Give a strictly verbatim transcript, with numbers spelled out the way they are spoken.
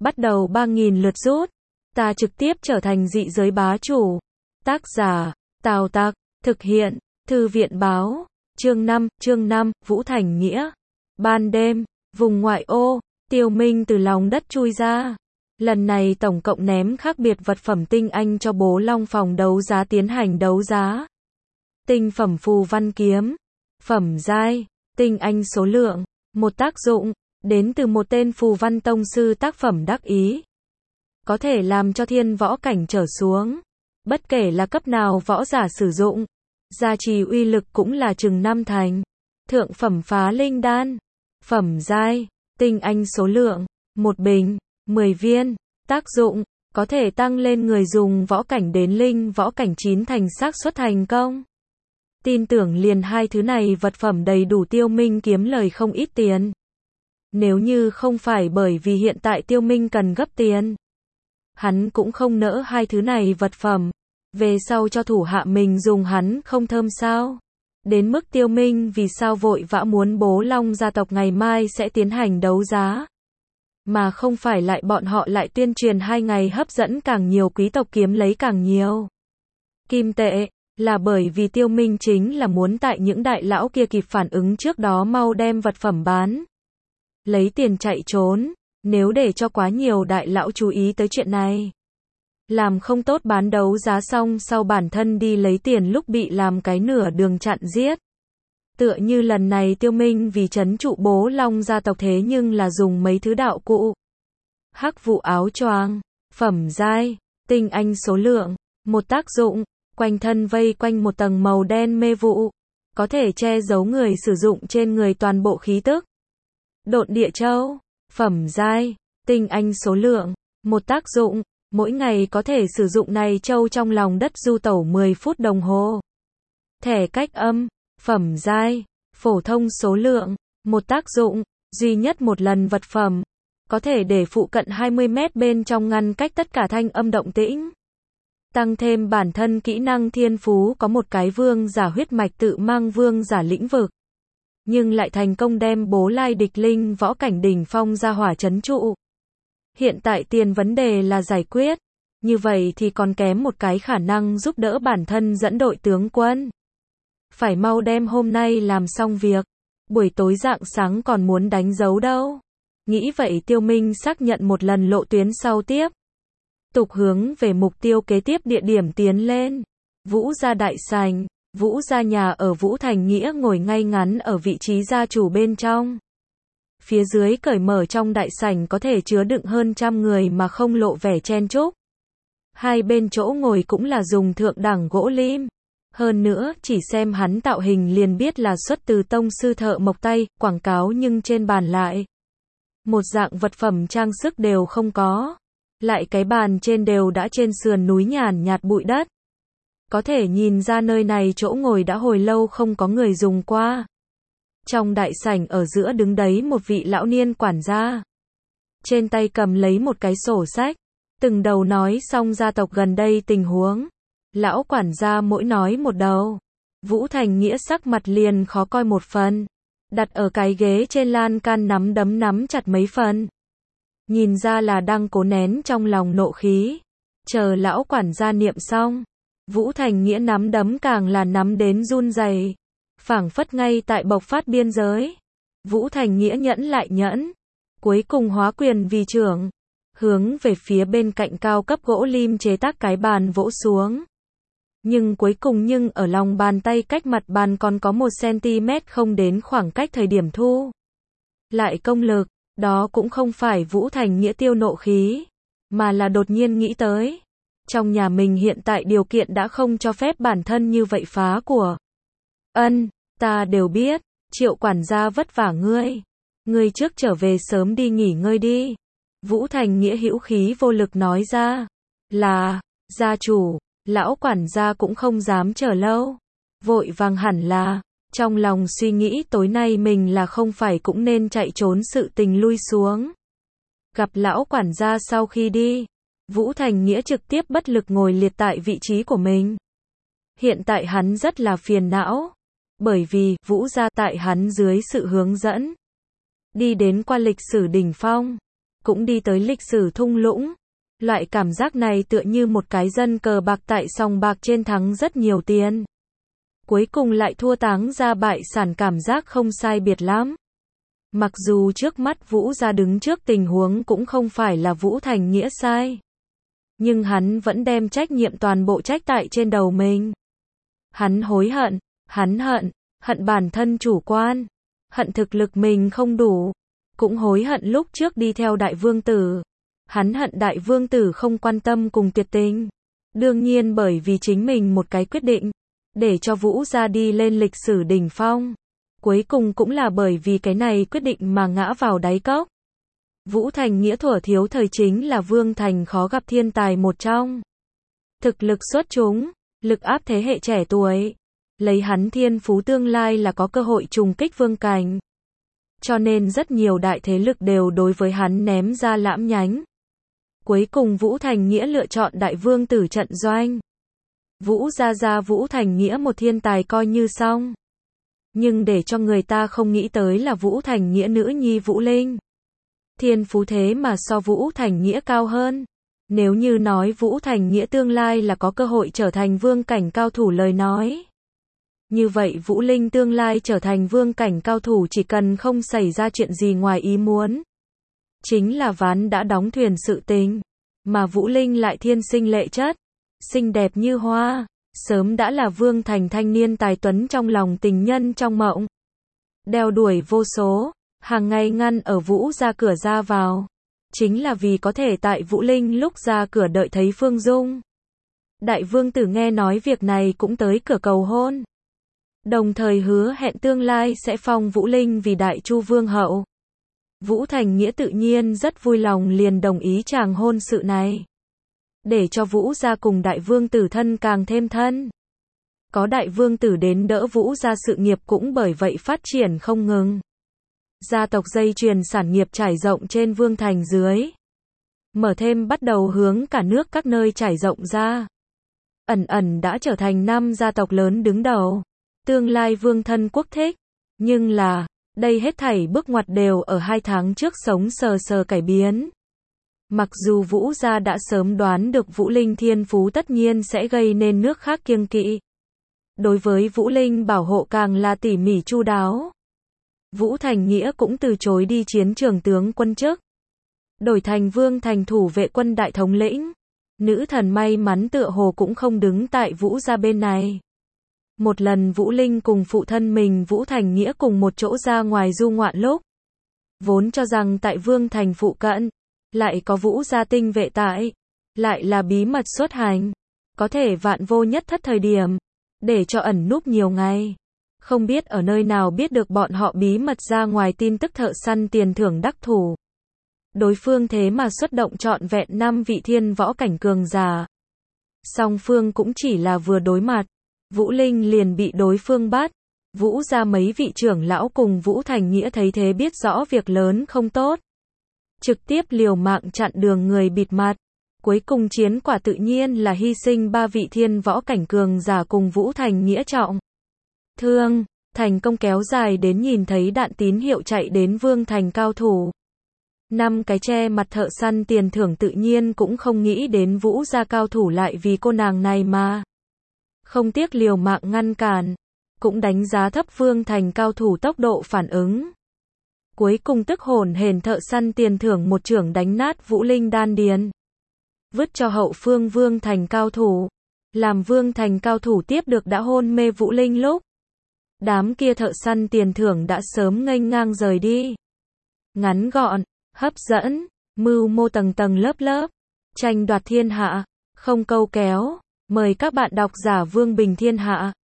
bắt đầu ba nghìn lượt rút. Ta trực tiếp trở thành dị giới bá chủ. Tác giả, Tào Tặc, thực hiện, Thư viện báo, chương năm, chương năm, Vũ Thành Nghĩa. Ban đêm, vùng ngoại ô, Tiêu Minh từ lòng đất chui ra. Lần này tổng cộng ném khác biệt vật phẩm tinh anh cho Bố Long phòng đấu giá tiến hành đấu giá. Tinh phẩm phù văn kiếm, phẩm giai, tinh anh số lượng, một tác dụng, đến từ một tên phù văn tông sư tác phẩm đắc ý. Có thể làm cho thiên võ cảnh trở xuống. Bất kể là cấp nào võ giả sử dụng, gia trì uy lực cũng là chừng năm thành. Thượng phẩm phá linh đan, phẩm giai, tinh anh số lượng, một bình, mười viên, tác dụng, có thể tăng lên người dùng võ cảnh đến linh võ cảnh chín thành xác suất thành công. Tin tưởng liền hai thứ này vật phẩm đầy đủ Tiêu Minh kiếm lời không ít tiền. Nếu như không phải bởi vì hiện tại Tiêu Minh cần gấp tiền, hắn cũng không nỡ hai thứ này vật phẩm. Về sau cho thủ hạ mình dùng hắn không thơm sao? Đến mức Tiêu Minh vì sao vội vã muốn Bố Long gia tộc ngày mai sẽ tiến hành đấu giá. Mà không phải lại bọn họ lại tuyên truyền hai ngày hấp dẫn càng nhiều quý tộc kiếm lấy càng nhiều kim tệ, là bởi vì Tiêu Minh chính là muốn tại những đại lão kia kịp phản ứng trước đó mau đem vật phẩm bán. Lấy tiền chạy trốn, nếu để cho quá nhiều đại lão chú ý tới chuyện này. Làm không tốt bán đấu giá xong sau bản thân đi lấy tiền lúc bị làm cái nửa đường chặn giết. Tựa như lần này Tiêu Minh vì trấn trụ Bố Long gia tộc thế nhưng là dùng mấy thứ đạo cụ. Hắc vụ áo choàng, phẩm giai, tinh anh số lượng, một tác dụng, quanh thân vây quanh một tầng màu đen mê vụ, có thể che giấu người sử dụng trên người toàn bộ khí tức. Độn địa châu, phẩm giai, tinh anh số lượng, một tác dụng, mỗi ngày có thể sử dụng này châu trong lòng đất du tẩu mười phút đồng hồ. Thẻ cách âm, phẩm giai, phổ thông số lượng, một tác dụng, duy nhất một lần vật phẩm, có thể để phụ cận hai mươi mét bên trong ngăn cách tất cả thanh âm động tĩnh. Tăng thêm bản thân kỹ năng thiên phú có một cái vương giả huyết mạch tự mang vương giả lĩnh vực. Nhưng lại thành công đem Bố Lai địch linh võ cảnh đỉnh phong ra hỏa trấn trụ. Hiện tại tiền vấn đề là giải quyết. Như vậy thì còn kém một cái khả năng giúp đỡ bản thân dẫn đội tướng quân. Phải mau đem hôm nay làm xong việc. Buổi tối rạng sáng còn muốn đánh dấu đâu. Nghĩ vậy Tiêu Minh xác nhận một lần lộ tuyến sau tiếp. Tục hướng về mục tiêu kế tiếp địa điểm tiến lên. Vũ gia đại sảnh. Vũ gia nhà ở Vũ Thành Nghĩa ngồi ngay ngắn ở vị trí gia chủ bên trong. Phía dưới cởi mở trong đại sảnh có thể chứa đựng hơn trăm người mà không lộ vẻ chen chúc. Hai bên chỗ ngồi cũng là dùng thượng đẳng gỗ lim. Hơn nữa, chỉ xem hắn tạo hình liền biết là xuất từ tông sư thợ mộc tay, quảng cáo nhưng trên bàn lại. Một dạng vật phẩm trang sức đều không có. Lại cái bàn trên đều đã trên sườn núi nhàn nhạt bụi đất. Có thể nhìn ra nơi này chỗ ngồi đã hồi lâu không có người dùng qua. Trong đại sảnh ở giữa đứng đấy một vị lão niên quản gia. Trên tay cầm lấy một cái sổ sách. Từng đầu nói xong gia tộc gần đây tình huống. Lão quản gia mỗi nói một đầu. Vũ Thành Nghĩa sắc mặt liền khó coi một phần. Đặt ở cái ghế trên lan can nắm đấm nắm chặt mấy phần. Nhìn ra là đang cố nén trong lòng nộ khí. Chờ lão quản gia niệm xong. Vũ Thành Nghĩa nắm đấm càng là nắm đến run rẩy, phảng phất ngay tại bộc phát biên giới. Vũ Thành Nghĩa nhẫn lại nhẫn, cuối cùng hóa quyền vì trưởng, hướng về phía bên cạnh cao cấp gỗ lim chế tác cái bàn vỗ xuống. Nhưng cuối cùng nhưng ở lòng bàn tay cách mặt bàn còn có một xăng-ti-mét không đến khoảng cách thời điểm thu. Lại công lực, đó cũng không phải Vũ Thành Nghĩa tiêu nộ khí, mà là đột nhiên nghĩ tới. Trong nhà mình hiện tại điều kiện đã không cho phép bản thân như vậy phá của. Ân, ta đều biết, Triệu quản gia vất vả ngươi. Ngươi trước trở về sớm đi nghỉ ngơi đi. Vũ Thành Nghĩa hữu khí vô lực nói ra. Là, gia chủ, lão quản gia cũng không dám chờ lâu. Vội vàng hẳn là, trong lòng suy nghĩ tối nay mình là không phải cũng nên chạy trốn sự tình lui xuống. Gặp lão quản gia sau khi đi. Vũ Thành Nghĩa trực tiếp bất lực ngồi liệt tại vị trí của mình. Hiện tại hắn rất là phiền não. Bởi vì, Vũ gia tại hắn dưới sự hướng dẫn. Đi đến qua lịch sử đỉnh phong. cũng đi tới lịch sử thung lũng. Loại cảm giác này tựa như một cái dân cờ bạc tại sòng bạc trên thắng rất nhiều tiền. Cuối cùng lại thua táng ra bại sản, cảm giác không sai biệt lắm. Mặc dù trước mắt Vũ Gia đứng trước tình huống cũng không phải là Vũ Thành Nghĩa sai. Nhưng hắn vẫn đem trách nhiệm toàn bộ trách tại trên đầu mình. Hắn hối hận, hắn hận, hận bản thân chủ quan, hận thực lực mình không đủ, cũng hối hận lúc trước đi theo đại vương tử. Hắn hận đại vương tử không quan tâm cùng tuyệt tình. Đương nhiên bởi vì chính mình một cái quyết định, để cho Vũ Gia đi lên lịch sử đỉnh phong. Cuối cùng cũng là bởi vì cái này quyết định mà ngã vào đáy cốc. Vũ Thành Nghĩa thuở thiếu thời chính là Vương Thành khó gặp thiên tài một trong. Thực lực xuất chúng, lực áp thế hệ trẻ tuổi. Lấy hắn thiên phú tương lai là có cơ hội trùng kích vương cảnh. Cho nên rất nhiều đại thế lực đều đối với hắn ném ra lãm nhánh. Cuối cùng Vũ Thành Nghĩa lựa chọn đại vương tử trận doanh. Vũ Gia Gia Vũ Thành Nghĩa một thiên tài coi như xong. Nhưng để cho người ta không nghĩ tới là Vũ Thành Nghĩa nữ nhi Vũ Linh. Thiên phú thế mà so Vũ Thành Nghĩa cao hơn. Nếu như nói Vũ Thành Nghĩa tương lai là có cơ hội trở thành vương cảnh cao thủ lời nói. Như vậy Vũ Linh tương lai trở thành vương cảnh cao thủ chỉ cần không xảy ra chuyện gì ngoài ý muốn. Chính là ván đã đóng thuyền sự tình. Mà Vũ Linh lại thiên sinh lệ chất, xinh đẹp như hoa, sớm đã là vương thành thanh niên tài tuấn trong lòng tình nhân trong mộng. Đeo đuổi vô số, hàng ngày ngăn ở Vũ Gia cửa ra vào. Chính là vì có thể tại Vũ Linh lúc ra cửa đợi thấy Phương Dung. Đại vương tử nghe nói việc này cũng tới cửa cầu hôn. Đồng thời hứa hẹn tương lai sẽ phong Vũ Linh vì đại chu vương hậu. Vũ Thành Nghĩa tự nhiên rất vui lòng liền đồng ý chàng hôn sự này. Để cho Vũ Gia cùng đại vương tử thân càng thêm thân. Có đại vương tử đến đỡ Vũ Gia sự nghiệp cũng bởi vậy phát triển không ngừng. Gia tộc dây chuyền sản nghiệp trải rộng trên vương thành dưới. Mở thêm bắt đầu hướng cả nước các nơi trải rộng ra. Ẩn ẩn đã trở thành năm gia tộc lớn đứng đầu. Tương lai vương thân quốc thích. Nhưng là, đây hết thảy bước ngoặt đều ở hai tháng trước sống sờ sờ cải biến. Mặc dù Vũ Gia đã sớm đoán được Vũ Linh thiên phú tất nhiên sẽ gây nên nước khác kiêng kỵ. Đối với Vũ Linh bảo hộ càng là tỉ mỉ chu đáo. Vũ Thành Nghĩa cũng từ chối đi chiến trường tướng quân chức. Đổi thành vương thành thủ vệ quân đại thống lĩnh. Nữ thần may mắn tựa hồ cũng không đứng tại Vũ Gia bên này. Một lần Vũ Linh cùng phụ thân mình Vũ Thành Nghĩa cùng một chỗ ra ngoài du ngoạn lúc. Vốn cho rằng tại vương thành phụ cận, lại có Vũ Gia tinh vệ tại, lại là bí mật xuất hành. Có thể vạn vô nhất thất thời điểm, để cho ẩn núp nhiều ngày. Không biết ở nơi nào biết được bọn họ bí mật ra ngoài tin tức thợ săn tiền thưởng đắc thủ. Đối phương thế mà xuất động trọn vẹn năm vị thiên võ cảnh cường giả. Song phương cũng chỉ là vừa đối mặt. Vũ Linh liền bị đối phương bắt. Vũ Gia mấy vị trưởng lão cùng Vũ Thành Nghĩa thấy thế biết rõ việc lớn không tốt. Trực tiếp liều mạng chặn đường người bịt mặt. Cuối cùng chiến quả tự nhiên là hy sinh ba vị thiên võ cảnh cường giả cùng Vũ Thành Nghĩa trọng thương, thành công kéo dài đến nhìn thấy đạn tín hiệu chạy đến vương thành cao thủ. Năm cái che mặt thợ săn tiền thưởng tự nhiên cũng không nghĩ đến Vũ Gia cao thủ lại vì cô nàng này mà không tiếc liều mạng ngăn cản, cũng đánh giá thấp vương thành cao thủ tốc độ phản ứng. Cuối cùng tức hồn hển thợ săn tiền thưởng một chưởng đánh nát Vũ Linh đan điền, vứt cho hậu phương vương thành cao thủ. Làm vương thành cao thủ tiếp được đã hôn mê Vũ Linh lúc. Đám kia thợ săn tiền thưởng đã sớm nghênh ngang rời đi. Ngắn gọn, hấp dẫn, mưu mô tầng tầng lớp lớp, tranh đoạt thiên hạ, không câu kéo. Mời các bạn đọc giả Vương Bình Thiên Hạ.